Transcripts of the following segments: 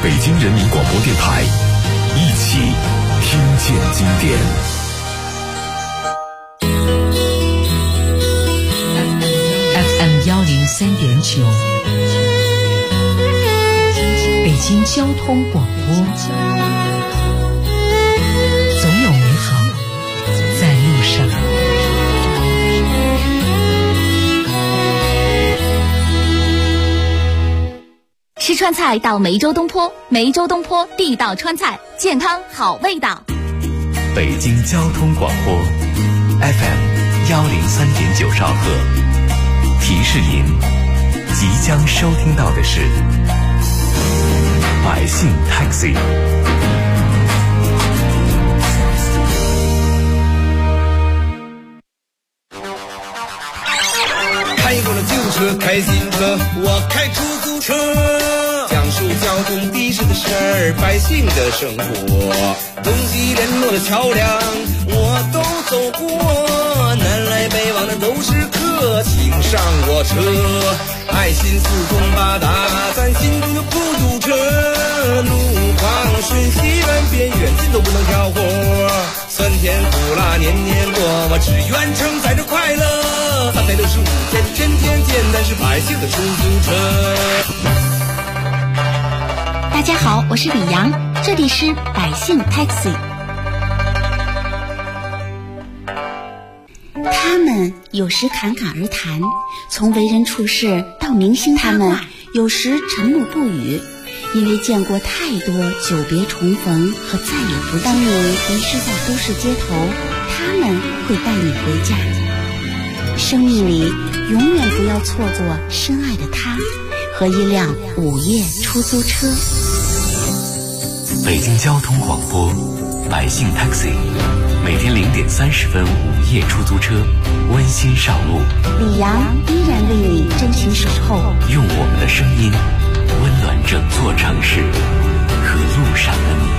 北京人民广播电台，一起听见经典。 FM103.9，北京交通广播，总有美好在路上。 吃川菜到梅州东坡，梅州东坡地道川菜，健康好味道。 北京交通广播 FM103.9兆赫，提示您即将收听到的是百姓 Taxi。 开过了旧车，开新车，我开出租车，讲述交通的士的事儿，百姓的生活，东西联络的桥梁我都走过，南来北往的都是客，请上我车，爱心四通八达，咱心中的不堵车，路况瞬息万变，远近都不能挑活，酸甜苦辣年年过，我只愿承载着快乐，365天，天天简单是百姓的出租车。 大家好，我是李阳，这里是百姓 Taxi。 他们有时侃侃而谈，从为人处事到明星他们有时沉默不语，因为见过太多久别重逢和再也不当你迷失在都市街头，他们会带你回家。生命里永远不要错过深爱的他和一辆午夜出租车。 北京交通广播百姓 Taxi， 每天0点30分午夜出租车，温馨上路。 李阳依然为你真情守候， 用我们的声音温暖整座城市和路上的你。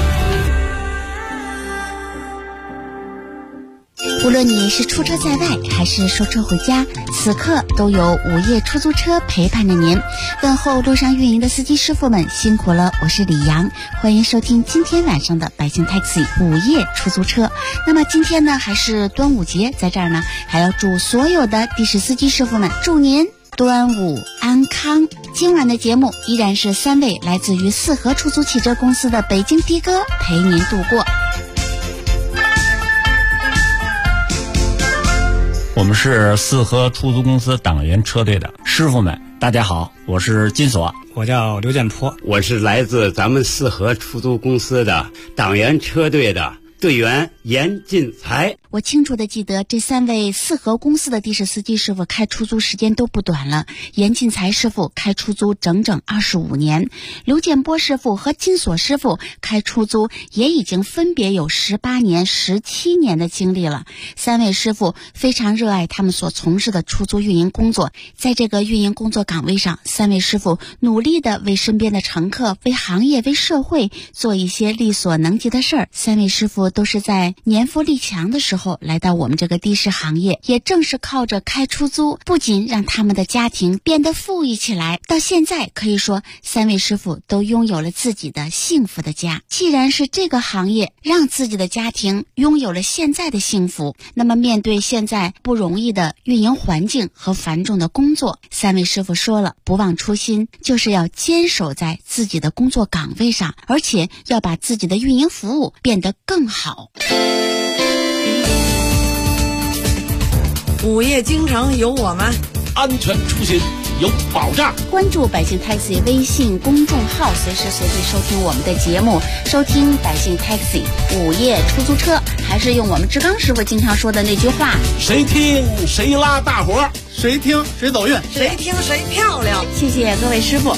无论你是出车在外还是收车回家，此刻都有午夜出租车陪伴着您。问候路上运营的司机师傅们辛苦了，我是李阳，欢迎收听今天晚上的百姓 Taxi 午夜出租车。那么今天呢还是端午节，在这儿呢还要祝所有的的士司机师傅们，祝您端午安康。今晚的节目依然是3位来自于四合出租汽车公司的北京的哥陪您度过。 我们是四合出租公司党员车队的师傅们，大家好，我是金锁， 我叫刘建坡， 我是来自咱们四合出租公司的党员车队的队员严进才。 我清楚地记得这3位四合公司的的士司机师傅开出租时间都不短了。严进才师傅开出租整整25年，刘建波师傅和金锁师傅开出租也已经分别有18年、17年的经历了。3位师傅非常热爱他们所从事的出租运营工作，在这个运营工作岗位上，3位师傅努力地为身边的乘客、为行业、为社会做一些力所能及的事儿。3位师傅都是在年富力强的时候来到我们这个的士行业，也正是靠着开出租，不仅让他们的家庭变得富裕起来，到现在可以说3位师傅都拥有了自己的幸福的家。既然是这个行业让自己的家庭拥有了现在的幸福，那么面对现在不容易的运营环境和繁重的工作，3位师傅说了，不忘初心，就是要坚守在自己的工作岗位上，而且要把自己的运营服务变得更好。 午夜京城有我们， 安全出行有保障。 关注百姓 Taxi 微信公众号，随时随地收听我们的节目，收听百姓 Taxi 午夜出租车。还是用我们志刚师傅经常说的那句话， 谁听谁拉大伙， 谁听谁走运， 谁听谁漂亮。 谢谢各位师傅。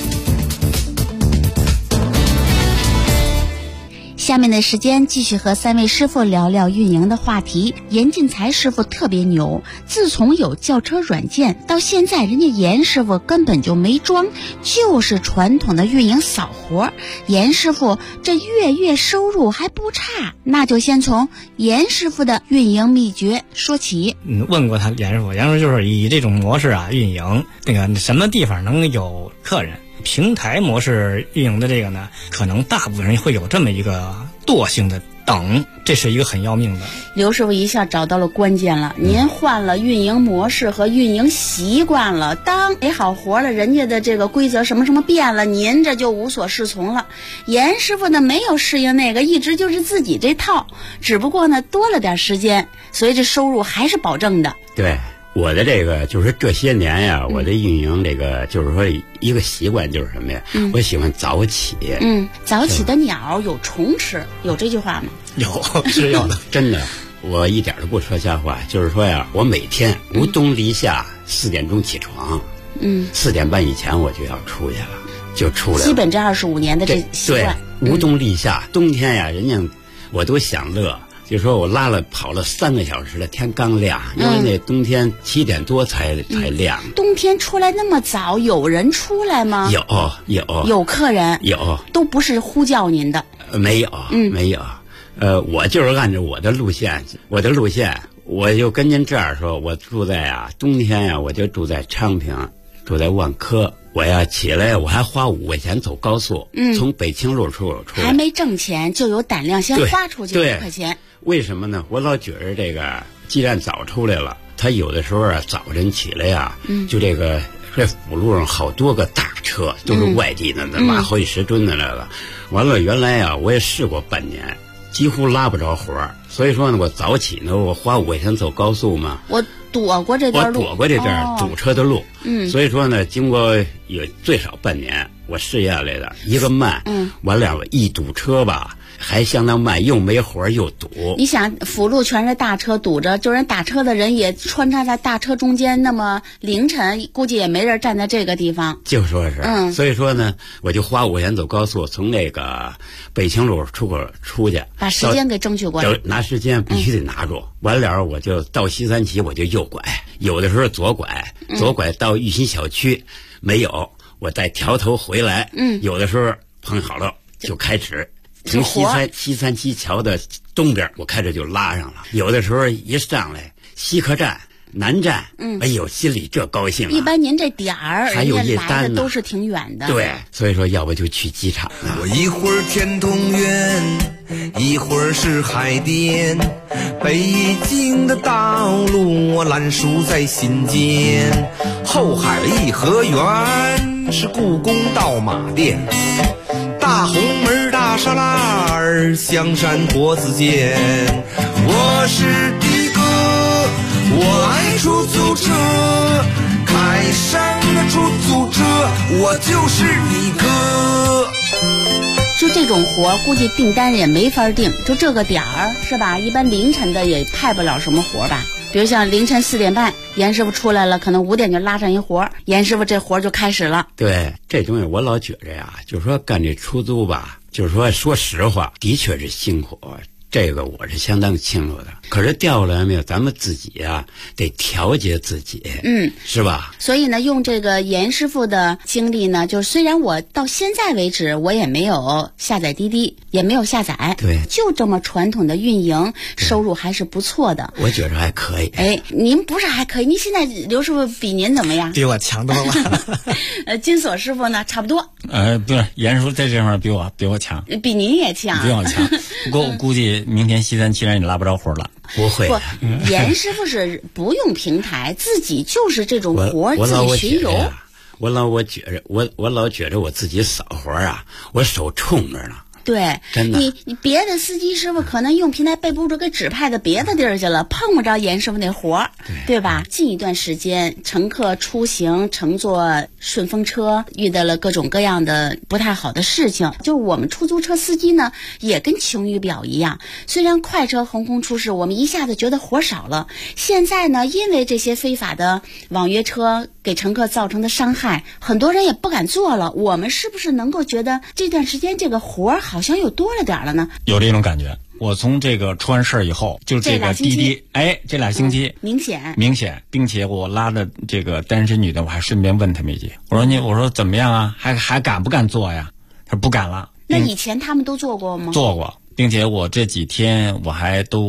下面的时间继续和3位师傅聊聊运营的话题。严进才师傅特别牛，自从有轿车软件到现在，人家严师傅根本就没装，就是传统的运营扫活。严师傅这月收入还不差，那就先从严师傅的运营秘诀说起。 问过他严师傅就是以这种模式啊运营，那个什么地方能有客人平台模式运营的这个呢，可能大部分人会有这么一个惰性的等，这是一个很要命的。 刘师傅一下找到了关键了，您换了运营模式和运营习惯了，当没好活了，人家的这个规则什么什么变了，您这就无所适从了。严师傅呢没有适应那个，一直就是自己这套，只不过呢多了点时间，所以这收入还是保证的。 对。我的这个就是这些年呀，我的运营这个就是说一个习惯就是什么呀？我喜欢早起。 早起的鸟有虫吃，有这句话吗？ 有，是有的。 真的，我一点都不说瞎话，就是说呀，我每天无冬离夏，4点钟起床，4点半以前我就要出去了，就出来了。 基本这25年的这习惯。 对，无冬立夏，冬天呀，人家我都享乐。就说我跑了3个小时了，天刚亮，因为那冬天7点多才亮。 冬天出来那么早，有人出来吗？有客人， 有， 都不是呼叫您的。 没有，没有。我就是按照我的路线，我就跟您这样说，我住在冬天我就住在昌平，住在万科。我要起来，我还花5块钱走高速，从北清路出来， 还没挣钱就有胆量先花出去5块钱。 为什么呢？我老觉着这个，既然早出来了，他有的时候早晨起来就这辅路上好多个大车，都是外地的，拉好几10吨的来了。完了，原来我也试过半年，几乎拉不着活儿。所以说呢，我早起呢，我花5块钱走高速嘛。 我躲过这段路， 堵车的路。所以说呢，经过有最少半年，我试验来的，一个慢，完了一堵车吧，还相当慢，又没活又堵。 你想辅路全是大车堵着，就人打车的人也穿插在大车中间，那么凌晨估计也没人站在这个地方。 就说是，所以说呢，我就花5块钱走高速，从那个北清路出去， 把时间给争取过来。 拿时间必须得拿住。完了我就到西三旗，我就右拐，有的时候左拐到玉新小区没有，我再调头回来。有的时候碰好了就开始从西三旗桥的东边，我开始就拉上了。有的时候一上来西客站、南站，哎呦，心里这高兴啊！ 一般您这点儿还有夜单呢，都是挺远的。 对，所以说要不就去机场了。 我一会儿天通苑，一会儿是海淀，北京的道路我烂熟在心间。后海颐和园是故宫到马店，大红门大栅栏香山国子监。我是的哥，我爱出租车，开上了出租车，我就是你哥。 就这种活估计订单也没法订，就这个点儿是吧？一般凌晨的也派不了什么活吧。比如像凌晨4点半，严师傅出来了，可能5点就拉上一活，严师傅这活就开始了。 对，这东西我老觉着就是说干这出租吧，就是说实话，的确是辛苦，这个我是相当清楚的。可是调来没有，咱们自己得调节自己，是吧？ 所以呢，用这个严师傅的经历呢，就是虽然我到现在为止我也没有下载滴滴，也没有下载， 对， 就这么传统的运营，收入还是不错的。 我觉着还可以。 您不是还可以？您现在刘师傅比您怎么样？ 比我强多了。 金锁师傅呢，差不多。 不是，严师傅在这方面比我强， 比您也强， 比我强。不过我估计明天西三旗人也拉不着活了。 不会， 严师傅是不用平台，自己就是这种活自己巡游。 我老觉着我自己扫活我手冲着呢。 对， 真的， 你别的司机师傅可能用平台被不住给指派到别的地儿去了，碰不着严师傅那活儿，对吧？近一段时间，乘客出行乘坐顺风车遇到了各种各样的不太好的事情，就我们出租车司机呢，也跟晴雨表一样，虽然快车横空出世，我们一下子觉得活少了，现在呢，因为这些非法的网约车给乘客造成的伤害，很多人也不敢做了。我们是不是能够觉得这段时间这个活儿好像又多了点了呢？ 有这种感觉。我从这个出完事儿以后，就这个滴滴，这俩星期， 明显， 并且我拉的这个单身女的，我还顺便问他们一句，我说怎么样啊？还敢不敢做呀？他说不敢了。 那以前他们都做过吗？ 做过，并且我这几天我还都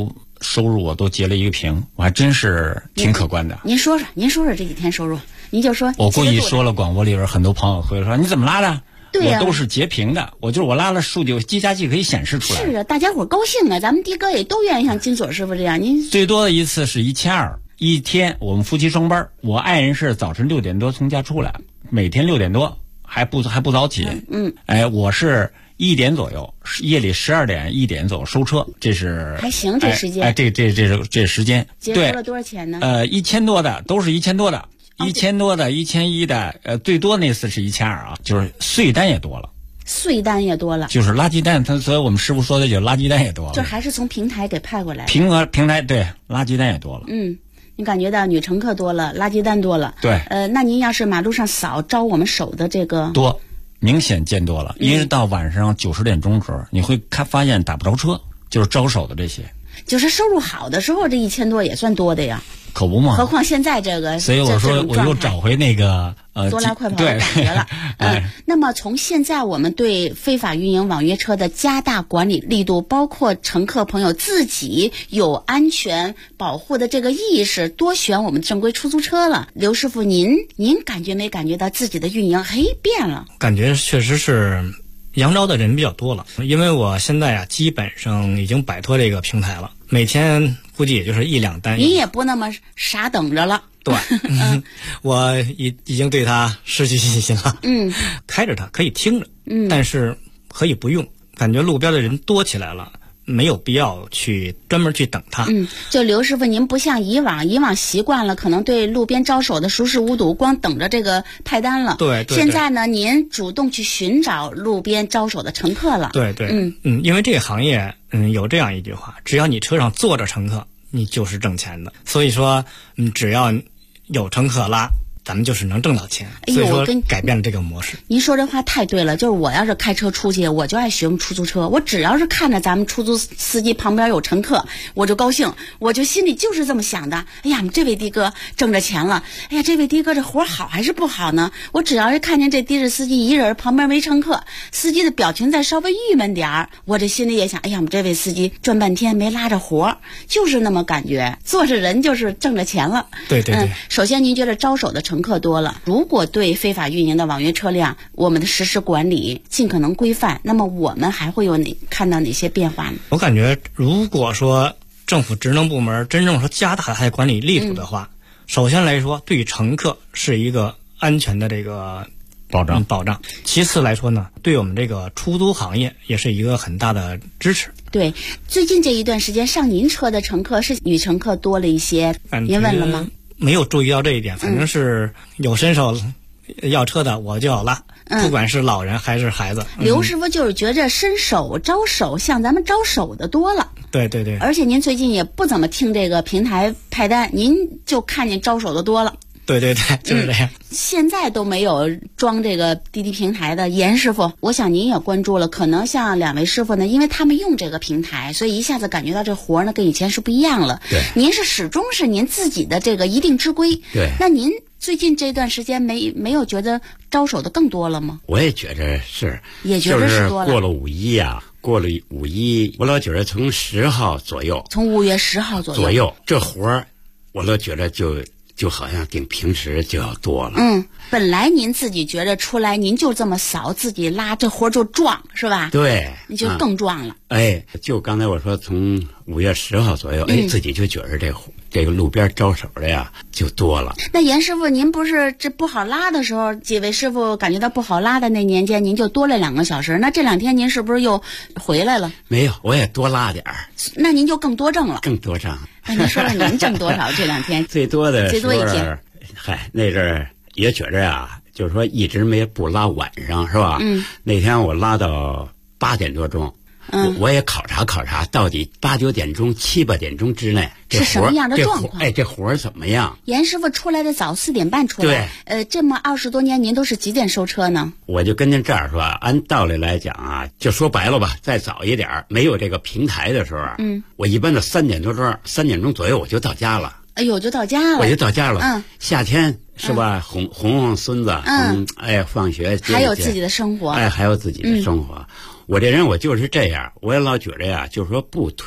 收入我都截了一个屏，我还真是挺可观的。 您说说这几天收入，您就说。 我故意说了，广播里边很多朋友会说你怎么拉的？ 对呀， 我都是截屏的，我拉了数据，计价器可以显示出来。 是啊，大家伙高兴啊，咱们的哥也都愿意像金锁师傅这样。您最多的一次是1200一天，我们夫妻双班，我爱人是早晨6点多从家出来，每天6点多还不早起。我是1点左右，夜里12点1点左右收车，这是还行，这时间。 这时间。 结合了多少钱呢 ？1000多的，都是1000多的。1000多的，1100的，最多那次是1200啊，就是税单也多了。 税单也多了， 就是垃圾单，所以我们师傅说的就是垃圾单也多了。 就还是从平台给派过来。 平台对，垃圾单也多了。 你感觉到女乘客多了，垃圾单多了。 对。 那您要是马路上扫招我们手的这个多，明显见多了。因为到晚上9、10点钟的时候，你会发现打不着车，就是招手的这些。 就是收入好的时候，这1000多也算多的呀。 可不嘛！ 何况现在这个， 所以我说我又找回那个多拉快跑的感觉了。那么从现在我们对非法运营网约车的加大管理力度，包括乘客朋友自己有安全保护的这个意识，多选我们正规出租车了。刘师傅，您感觉没感觉到自己的运营变了？ 感觉确实是扬招的人比较多了，因为我现在基本上已经摆脱这个平台了，每天估计也就是1、2单。 你也不那么傻等着了。 对，我已经对他失去信心了。开着它可以听着，但是可以不用。感觉路边的人多起来了，没有必要去专门去等他。 就刘师傅，您不像以往习惯了，可能对路边招手的熟视无睹，光等着这个派单了。 对。 现在呢，您主动去寻找路边招手的乘客了。 对。因为这个行业，有这样一句话，只要你车上坐着乘客，你就是挣钱的。所以说，只要有乘客拉，咱们就是能挣到钱。所以说改变了这个模式。 您说这话太对了，就是我要是开车出去，我就爱学用出租车。我只要是看着咱们出租司机旁边有乘客，我就高兴，我就心里就是这么想的。哎呀，这位的哥挣着钱了，哎呀，这位的哥这活好还是不好呢？我只要是看见这的士司机一人旁边没乘客，司机的表情再稍微郁闷点儿，我这心里也想，哎呀，我们这位司机转半天没拉着活，就是那么感觉，坐着人就是挣着钱了。 对。 首先您觉得招手的乘客多了，如果对非法运营的网约车辆我们的实施管理尽可能规范，那么我们还会有看到哪些变化呢？ 我感觉如果说政府职能部门真正说加大它的管理力度的话，首先来说对于乘客是一个安全的这个保障。其次来说呢，对我们这个出租行业也是一个很大的支持。 对，最近这一段时间上您车的乘客是女乘客多了一些，您问了吗？ 没有注意到这一点，反正是有伸手要车的我就要拉，不管是老人还是孩子。 刘师傅就是觉着伸手招手像咱们招手的多了。 对。 而且您最近也不怎么听这个平台派单，您就看见招手的多了。 对，就是这样。 现在都没有装这个滴滴平台的严师傅，我想您也关注了，可能像2位师傅呢，因为他们用这个平台，所以一下子感觉到这活呢跟以前是不一样了。 对， 您是始终是您自己的这个一定之规。 对， 那您最近这段时间没有觉得招手的更多了吗？ 我也觉着是， 也觉得是多了。 就是过了5·1啊，过了5·1，我老觉着从10号左右， 从5月10号左右， 这活儿我老觉着就好像比平时就要多了。 本来您自己觉着出来，您就这么扫自己拉，这活就壮是吧？ 对， 你就更壮了。 就刚才我说从5月10号左右，自己就觉着这个路边招手的呀就多了。 那严师傅，您不是这不好拉的时候，几位师傅感觉到不好拉的那年间，您就多了2个小时。那这2天您是不是又回来了？ 没有，我也多拉点儿。 那您就更多挣了。 更多挣。 那您说说您挣多少这2天？ 最多一天。 那阵儿也觉着呀，就是说一直不拉晚上是吧？那天我拉到8点多钟。我也考察到底8、9点钟、7、8点钟之内是什么样的状况？ 这活儿怎么样？ 严师傅出来的早，4点半出来。对，这么20多年，您都是几点收车呢？ 我就跟您这样说，按道理来讲啊，就说白了吧，再早一点没有这个平台的时候，我一般的3点多钟、3点钟左右我就到家了。 哎呦，就到家了。 我就到家了。夏天是吧？哄孙子，放学还有自己的生活， 还有自己的生活。我这人我就是这样，我也老觉着呀，就是说不推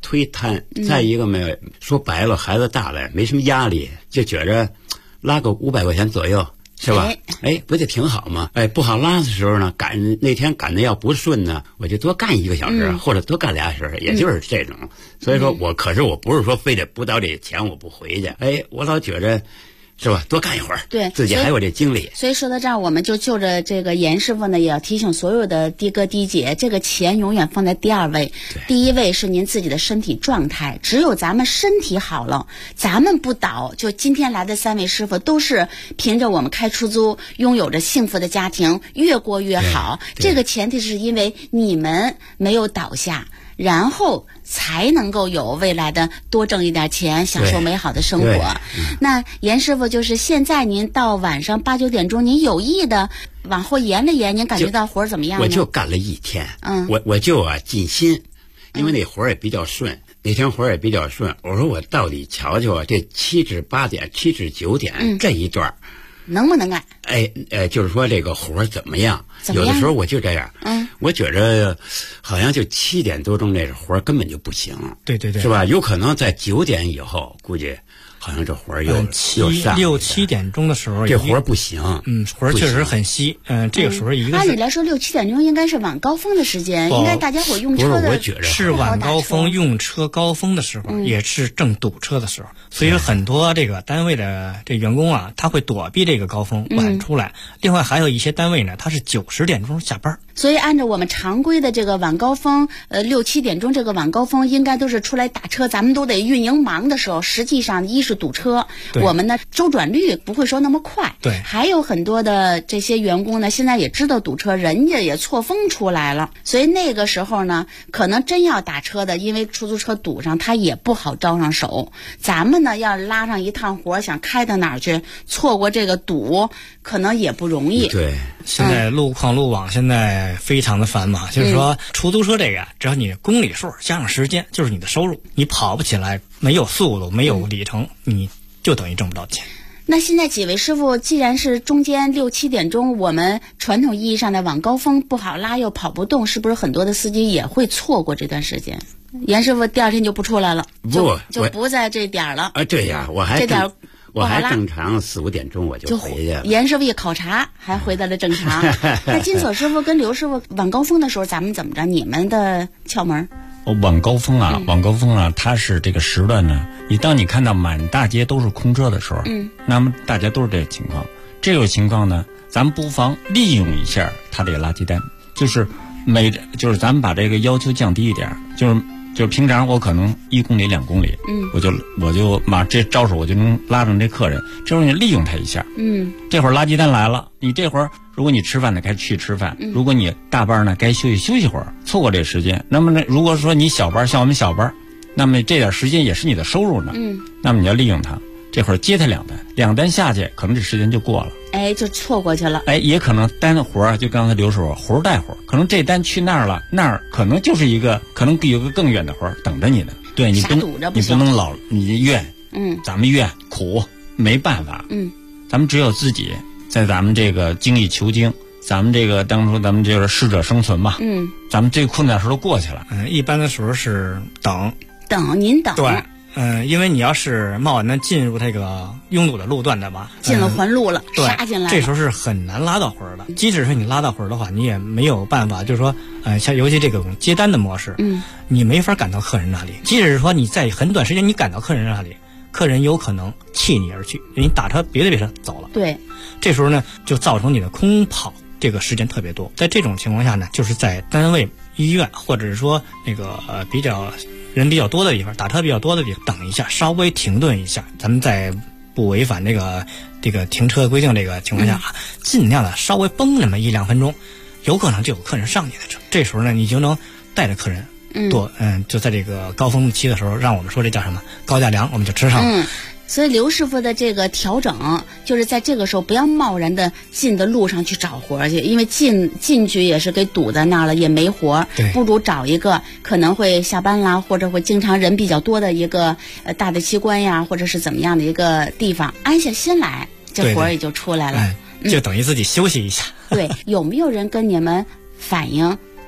忒贪，再一个没说白了，孩子大了没什么压力，就觉着拉个500块钱左右。是吧？哎，不就挺好吗？哎，不好拉的时候呢，那天赶的要不顺呢，我就多干1个小时，或者多干2小时，也就是这种。所以说可是我不是说非得不到这钱我不回去，哎，我老觉着。是吧？多干一会儿， 对自己还有这精力。 所以说到这儿，我们就着这个严师傅呢，也要提醒所有的的哥的姐，这个钱永远放在第2位，第1位是您自己的身体状态。只有咱们身体好了，咱们不倒，就今天来的3位师傅都是凭着我们开出租，拥有着幸福的家庭，越过越好。这个前提是因为你们没有倒下。然后才能够有未来的多挣一点钱，享受美好的生活。那严师傅就是现在您到晚上8、9点钟，您有意的往后延了延，您感觉到活儿怎么样呢？ 我就干了1天，我就尽心，因为那活儿也比较顺，那天活儿也比较顺。我说我到底瞧瞧这7至8点、7至9点这一段。 能不能干？ 就是说这个活儿怎么样？有的时候我就这样，我觉着好像就7点多钟这活儿根本就不行， 对， 是吧？有可能在9点以后，估计好像这活儿又上 6、7点钟的时候， 这活儿不行， 活儿确实很稀，这个时候一个按理来说6、7点钟应该是晚高峰的时间，应该大家伙用车的， 我觉着是晚高峰用车高峰的时候，也是正堵车的时候，所以很多这个单位的这员工啊，他会躲避这个高峰晚出来。另外还有一些单位呢，他是9、10点钟下班。 所以按照我们常规的这个晚高峰，6、7点钟这个晚高峰应该都是出来打车，咱们都得运营忙的时候，实际上一是堵车，我们呢周转率不会说那么快， 对， 还有很多的这些员工呢，现在也知道堵车，人家也错峰出来了，所以那个时候呢，可能真要打车的，因为出租车堵上，他也不好招上手。咱们呢要拉上一趟活，想开到哪儿去，错过这个堵，可能也不容易。 对， 现在路况路网现在非常的繁忙，就是说出租车这个，只要你公里数加上时间，就是你的收入。你跑不起来，没有速度，没有里程，你就等于挣不到钱。 那现在几位师傅，既然是中间6、7点钟，我们传统意义上的晚高峰不好拉又跑不动，是不是很多的司机也会错过这段时间？严师傅第2天就不出来了，就不在这点了。 对呀，我还这点我还正常4、5点钟我就回去了。 严师傅一考察还回到了正常。那金锁师傅跟刘师傅晚高峰的时候，咱们怎么着？你们的窍门？ 晚高峰啊，晚高峰啊，它是这个时段呢。当你看到满大街都是空车的时候，那么大家都是这个情况。这种情况呢，咱们不妨利用一下它这个垃圾单，就是咱们把这个要求降低一点，就是平常我可能1公里、2公里，我就这招手我就能拉上这客人，这会儿你利用他一下，这会儿垃圾单来了，你这会儿如果你吃饭呢，该去吃饭；如果你大班呢，该休息会儿，错过这时间。那么呢，如果说你小班像我们小班，那么这点时间也是你的收入呢，那么你要利用它，这会儿接他2单下去，可能这时间就过了。 就错过去了。 也可能单的活儿，就刚才刘师傅活儿带活儿，可能这单去那儿了，那儿可能就是可能有个更远的活儿等着你呢。对，你不能你怨，咱们怨苦没办法，咱们只有自己在咱们这个精益求精，咱们这个当初咱们就是适者生存嘛，咱们最困难的时候都过去了。 一般的时候是您等。 对。因为你要是贸然的进入这个拥堵的路段的吧， 进了环路了，杀进来了， 这时候是很难拉到活儿的。即使是你拉到活儿的话，你也没有办法，就是说，像尤其这种接单的模式，你没法赶到客人那里。即使是说你在很短时间你赶到客人那里，客人有可能弃你而去，你打车别的走了。 对， 这时候呢，就造成你的空跑这个时间特别多。在这种情况下呢，就是在单位、医院或者是说那个人比较多的地方，打车比较多的地方，等一下，稍微停顿一下，咱们在不违反这个停车规定这个情况下，尽量的稍微绷那么1、2分钟，有可能就有客人上你的车。这时候呢，你就能带着客人就在这个高峰期的时候，让我们说这叫什么高价粮，我们就吃上了。 所以刘师傅的这个调整，就是在这个时候不要贸然的进的路上去找活去，因为进去也是给堵在那儿了，也没活，不如找一个可能会下班啦，或者会经常人比较多的一个大的机关呀，或者是怎么样的一个地方，安下心来，这活也就出来了， 就等于自己休息一下。 对，有没有人跟你们反映？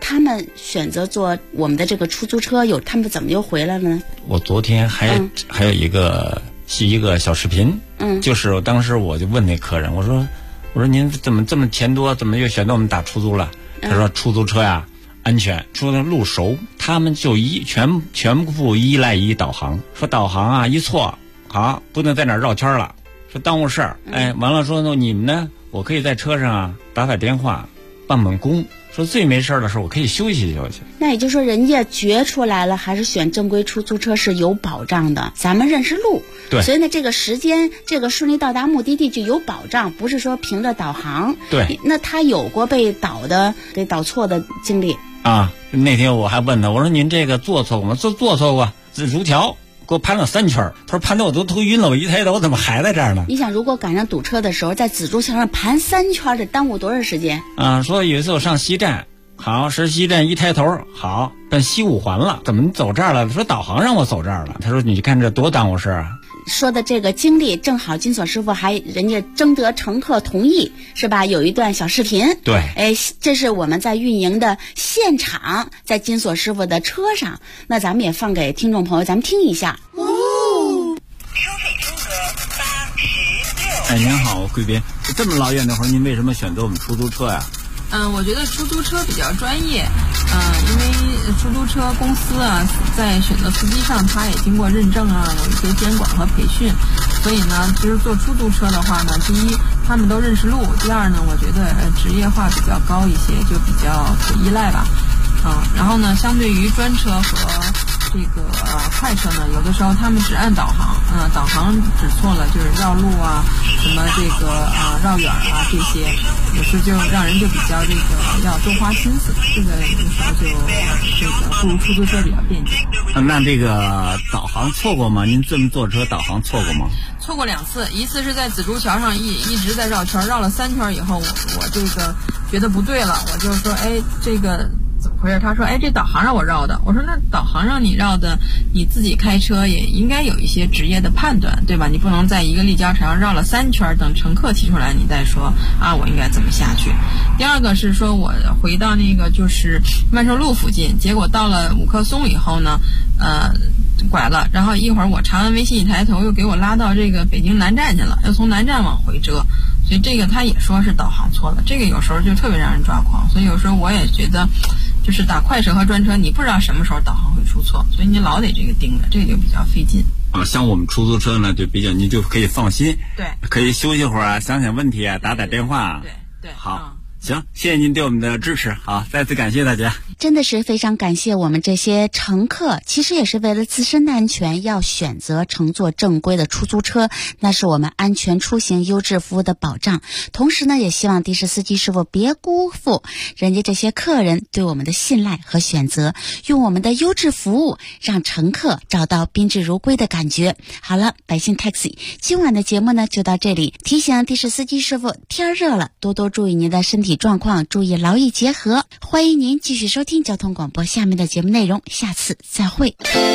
他们选择坐我们的这个出租车，他们怎么又回来了呢？ 我昨天还有一个小视频，就是当时我就问那客人，我说您怎么这么钱多，怎么又选择我们打出租了？他说出租车呀安全，出租路熟，他们就全部依赖于导航，说导航啊一错，好不能在哪儿绕圈了，说耽误事儿。完了说你们呢，我可以在车上啊打电话办工，说最没事的时候我可以休息休息。 那也就是说人家决出来了，还是选正规出租车是有保障的，咱们认识路， 对， 所以呢这个时间这个顺利到达目的地就有保障，不是说凭着导航。 对， 那他有过被给导错的经历啊？那天我还问他，我说您这个坐错过吗？坐错过，紫竹桥给我盘了3圈，他说盘得我都头晕了，我一抬头我怎么还在这儿呢？ 你想如果赶上堵车的时候，在紫竹桥上盘3圈，得耽误多少时间啊？说有一次我上西站，好是西站，一抬头好奔西五环了，怎么走这儿了？他说导航让我走这儿了。他说你看这多耽误事啊！ 说的这个经历正好金锁师傅人家征得乘客同意，是吧？有一段小视频。 对， 这是我们在运营的现场，在金锁师傅的车上，那咱们也放给听众朋友，咱们听一下。 收费金额86。 您好，贵宾，这么老远的话，您为什么选择我们出租车呀？ 我觉得出租车比较专业，因为出租车公司啊，在选择司机上，它也经过认证啊，有一些监管和培训，所以呢，其实做出租车的话呢，第一，他们都认识路；第二呢，我觉得职业化比较高一些，就比较可依赖吧。然后呢，相对于专车和这个快车呢，有的时候他们只按导航，导航指错了，就是绕路啊，什么这个绕远啊这些，有时就让人就比较这个要多花心思，这个有时候就这个不如出租车比较便捷。 那这个导航错过吗？您这么坐车导航错过吗？ 错过2次，一次是在紫竹桥上一直在绕圈，绕了3圈以后，我这个觉得不对了，我就说这个怎么回事？他说这导航让我绕的。我说那导航让你绕的，你自己开车也应该有一些职业的判断，对吧？你不能在一个立交桥上绕了3圈，等乘客提出来你再说我应该怎么下去。第二个是说我回到那个就是万寿路附近，结果到了五棵松以后呢拐了，然后一会儿我查完微信一抬头又给我拉到这个北京南站去了，又从南站往回折，所以这个他也说是导航错了，这个有时候就特别让人抓狂。所以有时候我也觉得就是打快车和专车，你不知道什么时候导航会出错，所以你老得这个盯着，这个就比较费劲。 像我们出租车呢，就比较你就可以放心， 对， 可以休息会儿啊，想想问题啊，打电话。 对， 好。行，谢谢您对我们的支持，好，再次感谢大家。 真的是非常感谢我们这些乘客，其实也是为了自身的安全，要选择乘坐正规的出租车，那是我们安全出行、优质服务的保障。同时呢，也希望的士司机师傅别辜负人家这些客人对我们的信赖和选择，用我们的优质服务让乘客找到宾至如归的感觉。好了，百姓 Taxi 今晚的节目呢就到这里，提醒的士司机师傅，天热了，多多注意您的身体状况，注意劳逸结合。欢迎您继续收听交通广播下面的节目内容，下次再会。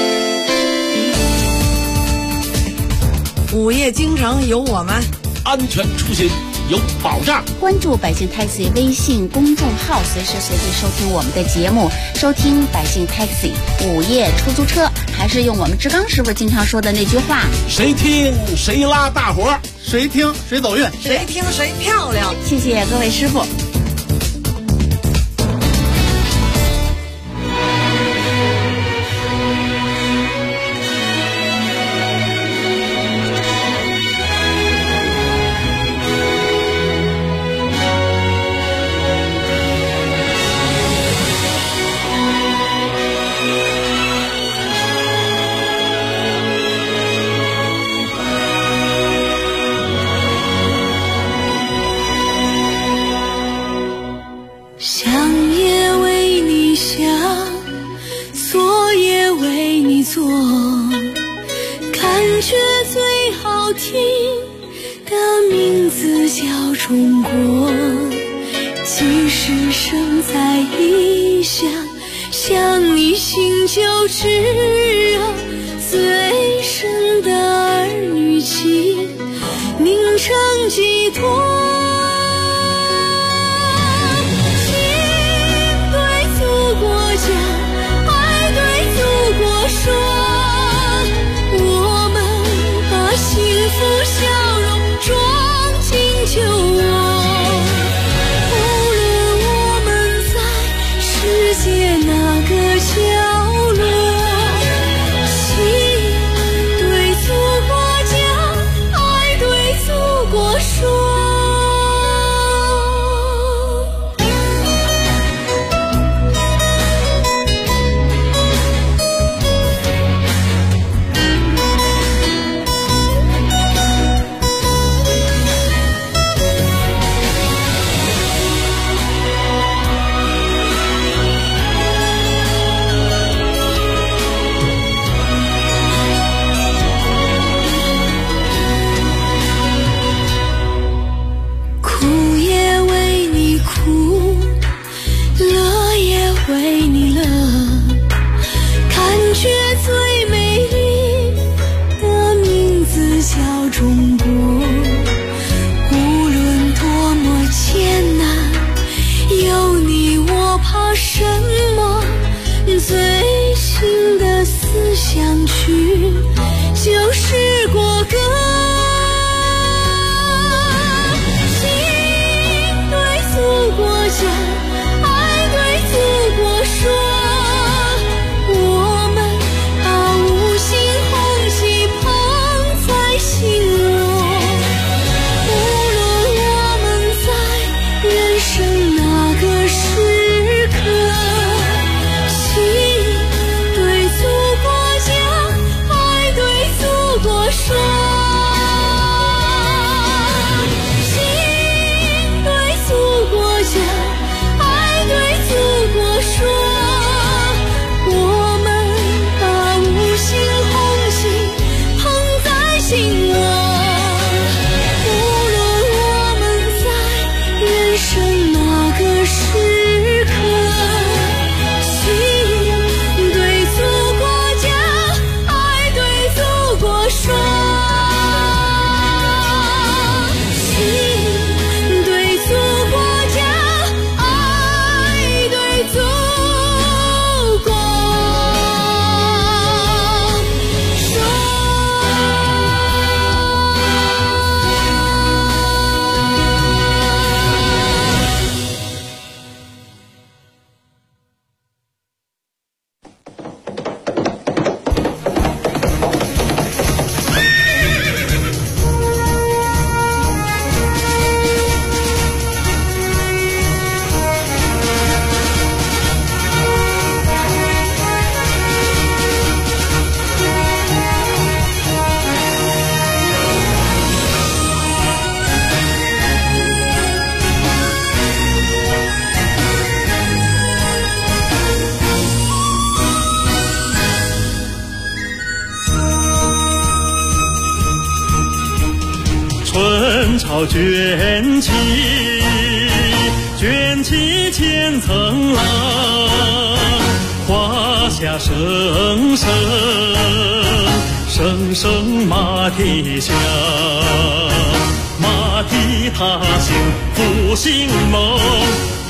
午夜京城有我们， 安全出行有保障。 关注百姓 Taxi 微信公众号，随时随地收听我们的节目，收听百姓 Taxi 午夜出租车，还是用我们志刚师傅经常说的那句话： 谁听谁拉大活，谁听谁走运， 谁听谁漂亮。 谢谢各位师傅。 中国，即使生在异乡，想你心就炙热，最深的儿女情凝成寄托。心对祖春潮卷起千层浪，华夏声声马蹄响，马蹄踏行复兴梦。